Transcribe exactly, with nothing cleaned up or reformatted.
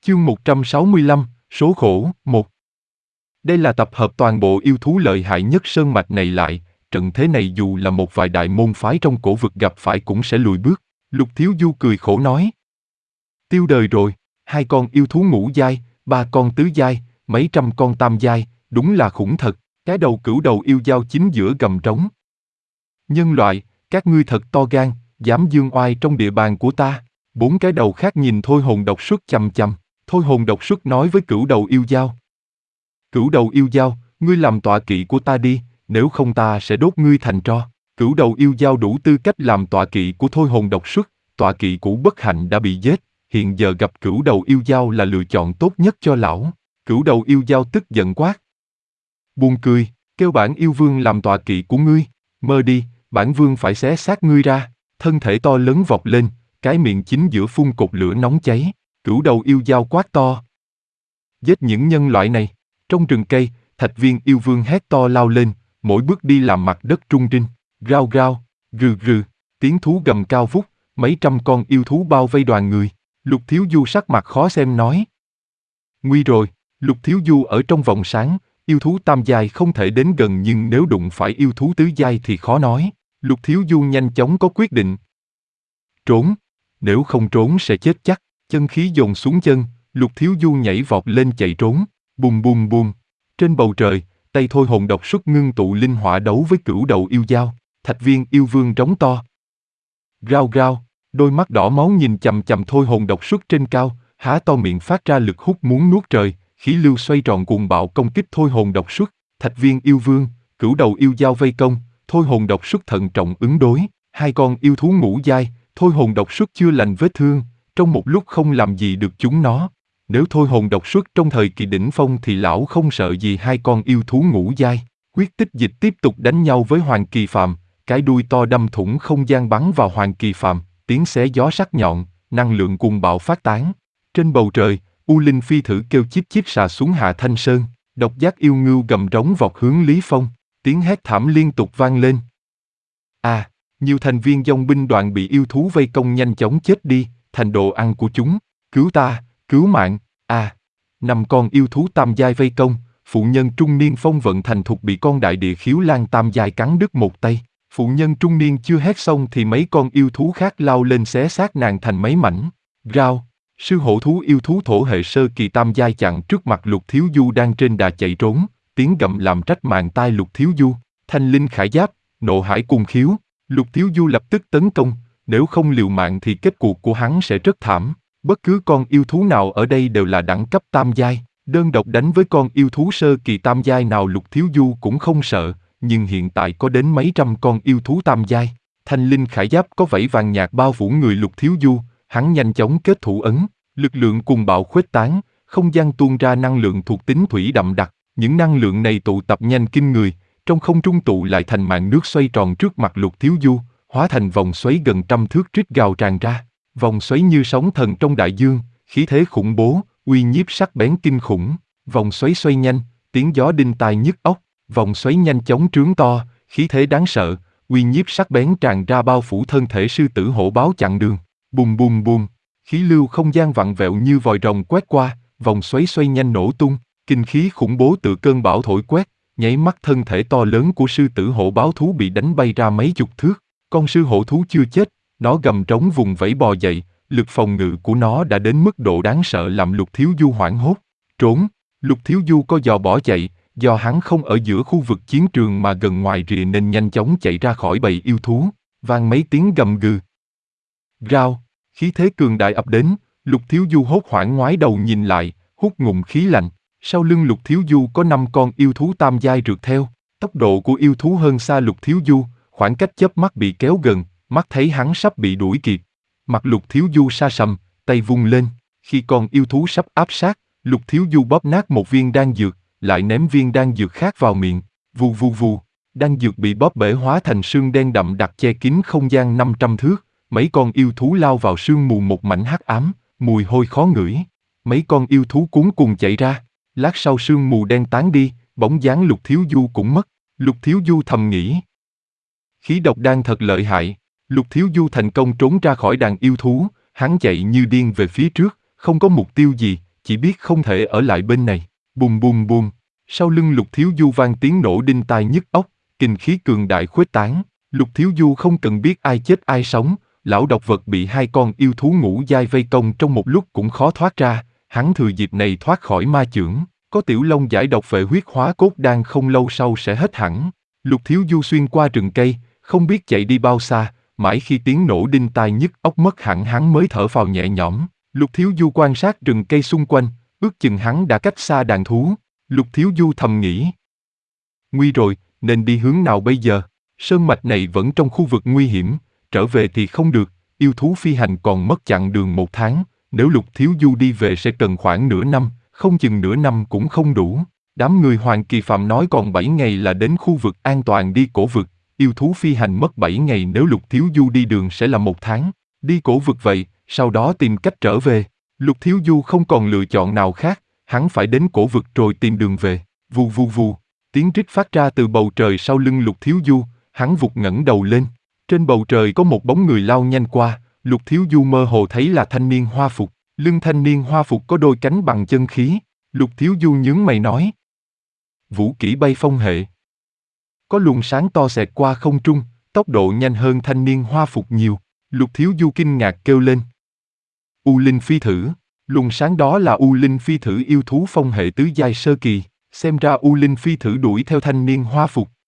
Chương một trăm sáu mươi lăm, số khổ, một. Đây là tập hợp toàn bộ yêu thú lợi hại nhất sơn mạch này lại, trận thế này dù là một vài đại môn phái trong cổ vực gặp phải cũng sẽ lùi bước. Lục Thiếu Du cười khổ nói. Tiêu đời rồi, hai con yêu thú ngũ giai, ba con tứ giai, mấy trăm con tam giai, đúng là khủng thật, cái đầu cửu đầu yêu dao chính giữa gầm trống. Nhân loại, các ngươi thật to gan, dám dương oai trong địa bàn của ta. Bốn cái đầu khác nhìn Thôi Hồn Độc Xuất chằm chằm. Thôi Hồn Độc Xuất nói với cửu đầu yêu dao. Cửu đầu yêu dao, ngươi làm tọa kỵ của ta đi, nếu không ta sẽ đốt ngươi thành tro. Cửu đầu yêu dao đủ tư cách làm tọa kỵ của Thôi Hồn Độc Xuất, tọa kỵ cũ bất hạnh đã bị giết, hiện giờ gặp cửu đầu yêu dao là lựa chọn tốt nhất cho lão. Cửu đầu yêu dao tức giận quát. Buồn cười, kêu bản yêu vương làm tọa kỵ của ngươi, mơ đi, bản vương phải xé xác ngươi ra. Thân thể to lớn vọt lên, cái miệng chính giữa phun cột lửa nóng cháy. Cửu đầu yêu dao quát to. Giết những nhân loại này. Trong rừng cây, Thạch Viên yêu vương hét to lao lên, mỗi bước đi làm mặt đất rung rinh. Rao rao, rừ rừ, tiếng thú gầm cao vút, mấy trăm con yêu thú bao vây đoàn người. Lục Thiếu Du sắc mặt khó xem nói. Nguy rồi, Lục Thiếu Du ở trong vòng sáng, yêu thú tam giai không thể đến gần nhưng nếu đụng phải yêu thú tứ giai thì khó nói. Lục Thiếu Du nhanh chóng có quyết định. Trốn, nếu không trốn sẽ chết chắc. Chân khí dồn xuống chân, Lục Thiếu Du nhảy vọt lên chạy trốn. Bùm bùm bùm. Trên bầu trời, tay Thôi Hồn Độc Xuất ngưng tụ linh hỏa đấu với cửu đầu yêu dao. Thạch Viên yêu vương rống to. Rao rao, đôi mắt đỏ máu nhìn chằm chằm Thôi Hồn Độc Xuất trên cao, há to miệng phát ra lực hút muốn nuốt trời, khí lưu xoay tròn cuồng bạo công kích Thôi Hồn Độc Xuất. Thạch Viên yêu vương, cửu đầu yêu dao vây công, Thôi Hồn Độc Xuất thận trọng ứng đối. Hai con yêu thú ngũ giai, Thôi Hồn Độc Xuất chưa lành vết thương, trong một lúc không làm gì được chúng nó. Nếu Thôi Hồn Độc Xuất trong thời kỳ đỉnh phong thì lão không sợ gì hai con yêu thú ngũ giai. Quyết Tích Dịch tiếp tục đánh nhau với Hoàng Kỳ Phàm, cái đuôi to đâm thủng không gian bắn vào Hoàng Kỳ Phàm, tiếng xé gió sắc nhọn, năng lượng cuồng bạo phát tán. Trên bầu trời, U Linh Phi Thử kêu chíp chíp xà xuống Hạ Thanh Sơn, Độc Giác yêu ngưu gầm rống vọt hướng Lý Phong, tiếng hét thảm liên tục vang lên. À, nhiều thành viên dòng binh đoàn bị yêu thú vây công nhanh chóng chết đi, thành đồ ăn của chúng. Cứu ta, cứu mạng. À, năm con yêu thú tam giai vây công, phụ nhân trung niên phong vận thành thục bị con đại địa khiếu lan tam giai cắn đứt một tay. Phụ nhân trung niên chưa hét xong thì mấy con yêu thú khác lao lên xé xác nàng thành mấy mảnh. Rao, sư hổ thú yêu thú thổ hệ sơ kỳ tam giai chặn trước mặt Lục Thiếu Du đang trên đà chạy trốn, tiếng gầm làm rách màng tai Lục Thiếu Du. Thanh linh khải giáp, nộ hải cung khiếu. Lục Thiếu Du lập tức tấn công, nếu không liều mạng thì kết cuộc của hắn sẽ rất thảm. Bất cứ con yêu thú nào ở đây đều là đẳng cấp tam giai, đơn độc đánh với con yêu thú sơ kỳ tam giai nào Lục Thiếu Du cũng không sợ, nhưng hiện tại có đến mấy trăm con yêu thú tam giai. Thanh linh khải giáp có vảy vàng nhạt bao phủ người Lục Thiếu Du, hắn nhanh chóng kết thủ ấn, lực lượng cuồng bạo khuếch tán, không gian tuôn ra năng lượng thuộc tính thủy đậm đặc, những năng lượng này tụ tập nhanh kinh người, trong không trung tụ lại thành màn nước xoay tròn trước mặt Lục Thiếu Du, hóa thành vòng xoáy gần trăm thước rít gào tràn ra. Vòng xoáy như sóng thần trong đại dương, khí thế khủng bố, uy nhiếp sắc bén kinh khủng. Vòng xoáy xoay nhanh, tiếng gió đinh tai nhức óc. Vòng xoáy nhanh chóng trướng to, khí thế đáng sợ, uy nhiếp sắc bén tràn ra bao phủ thân thể sư tử hổ báo chặn đường. Bùm bùm bùm, khí lưu không gian vặn vẹo như vòi rồng quét qua, vòng xoáy xoay nhanh nổ tung, kinh khí khủng bố tự cơn bão thổi quét, nháy mắt thân thể to lớn của sư tử hổ báo thú bị đánh bay ra mấy chục thước. Con sư hổ thú chưa chết, nó gầm trống vùng vẫy bò dậy, lực phòng ngự của nó đã đến mức độ đáng sợ làm Lục Thiếu Du hoảng hốt. Trốn, Lục Thiếu Du có dò bỏ chạy, do hắn không ở giữa khu vực chiến trường mà gần ngoài rìa nên nhanh chóng chạy ra khỏi bầy yêu thú, vang mấy tiếng gầm gừ. Rao, khí thế cường đại ập đến, Lục Thiếu Du hốt hoảng ngoái đầu nhìn lại, hút ngụm khí lạnh. Sau lưng Lục Thiếu Du có năm con yêu thú tam giai rượt theo, tốc độ của yêu thú hơn xa Lục Thiếu Du, khoảng cách chớp mắt bị kéo gần, mắt thấy hắn sắp bị đuổi kịp. Mặt Lục Thiếu Du sa sầm, tay vung lên, khi con yêu thú sắp áp sát, Lục Thiếu Du bóp nát một viên đan dược, lại ném viên đan dược khác vào miệng, vù vù vù, đan dược bị bóp bể hóa thành sương đen đậm đặc che kín không gian năm trăm thước, mấy con yêu thú lao vào sương mù một mảnh hắc ám, mùi hôi khó ngửi. Mấy con yêu thú cuống cuồng chạy ra, lát sau sương mù đen tán đi, bóng dáng Lục Thiếu Du cũng mất. Lục Thiếu Du thầm nghĩ, khí độc đan thật lợi hại. Lục Thiếu Du thành công trốn ra khỏi đàn yêu thú, hắn chạy như điên về phía trước, không có mục tiêu gì, chỉ biết không thể ở lại bên này. Bùm bùm bùm, sau lưng Lục Thiếu Du vang tiếng nổ đinh tai nhức óc, kinh khí cường đại khuếch tán. Lục Thiếu Du không cần biết ai chết ai sống, lão độc vật bị hai con yêu thú ngũ giai vây công trong một lúc cũng khó thoát ra, hắn thừa dịp này thoát khỏi ma chưởng, có tiểu long giải độc vệ huyết hóa cốt đan không lâu sau sẽ hết hẳn. Lục Thiếu Du xuyên qua rừng cây, không biết chạy đi bao xa, mãi khi tiếng nổ đinh tai nhức óc mất hẳn hắn mới thở phào nhẹ nhõm. Lục Thiếu Du quan sát rừng cây xung quanh, ước chừng hắn đã cách xa đàn thú. Lục Thiếu Du thầm nghĩ, nguy rồi, nên đi hướng nào bây giờ? Sơn mạch này vẫn trong khu vực nguy hiểm, trở về thì không được, yêu thú phi hành còn mất chặng đường một tháng, nếu Lục Thiếu Du đi về sẽ cần khoảng nửa năm, không chừng nửa năm cũng không đủ. Đám người Hoàng Kỳ Phạm nói còn bảy ngày là đến khu vực an toàn đi cổ vực, yêu thú phi hành mất bảy ngày nếu Lục Thiếu Du đi đường sẽ là một tháng, đi cổ vực vậy, sau đó tìm cách trở về. Lục Thiếu Du không còn lựa chọn nào khác, hắn phải đến cổ vực rồi tìm đường về. Vù vù vù, tiếng rít phát ra từ bầu trời sau lưng Lục Thiếu Du, hắn vụt ngẩng đầu lên. Trên bầu trời có một bóng người lao nhanh qua, Lục Thiếu Du mơ hồ thấy là thanh niên hoa phục, lưng thanh niên hoa phục có đôi cánh bằng chân khí. Lục Thiếu Du nhướng mày nói, vũ kỹ bay phong hệ. Có luồng sáng to xẹt qua không trung, tốc độ nhanh hơn thanh niên hoa phục nhiều. Lục Thiếu Du kinh ngạc kêu lên, U Linh Phi Thử. Luồng sáng đó là U Linh Phi Thử yêu thú phong hệ tứ giai sơ kỳ, xem ra U Linh Phi Thử đuổi theo thanh niên hoa phục.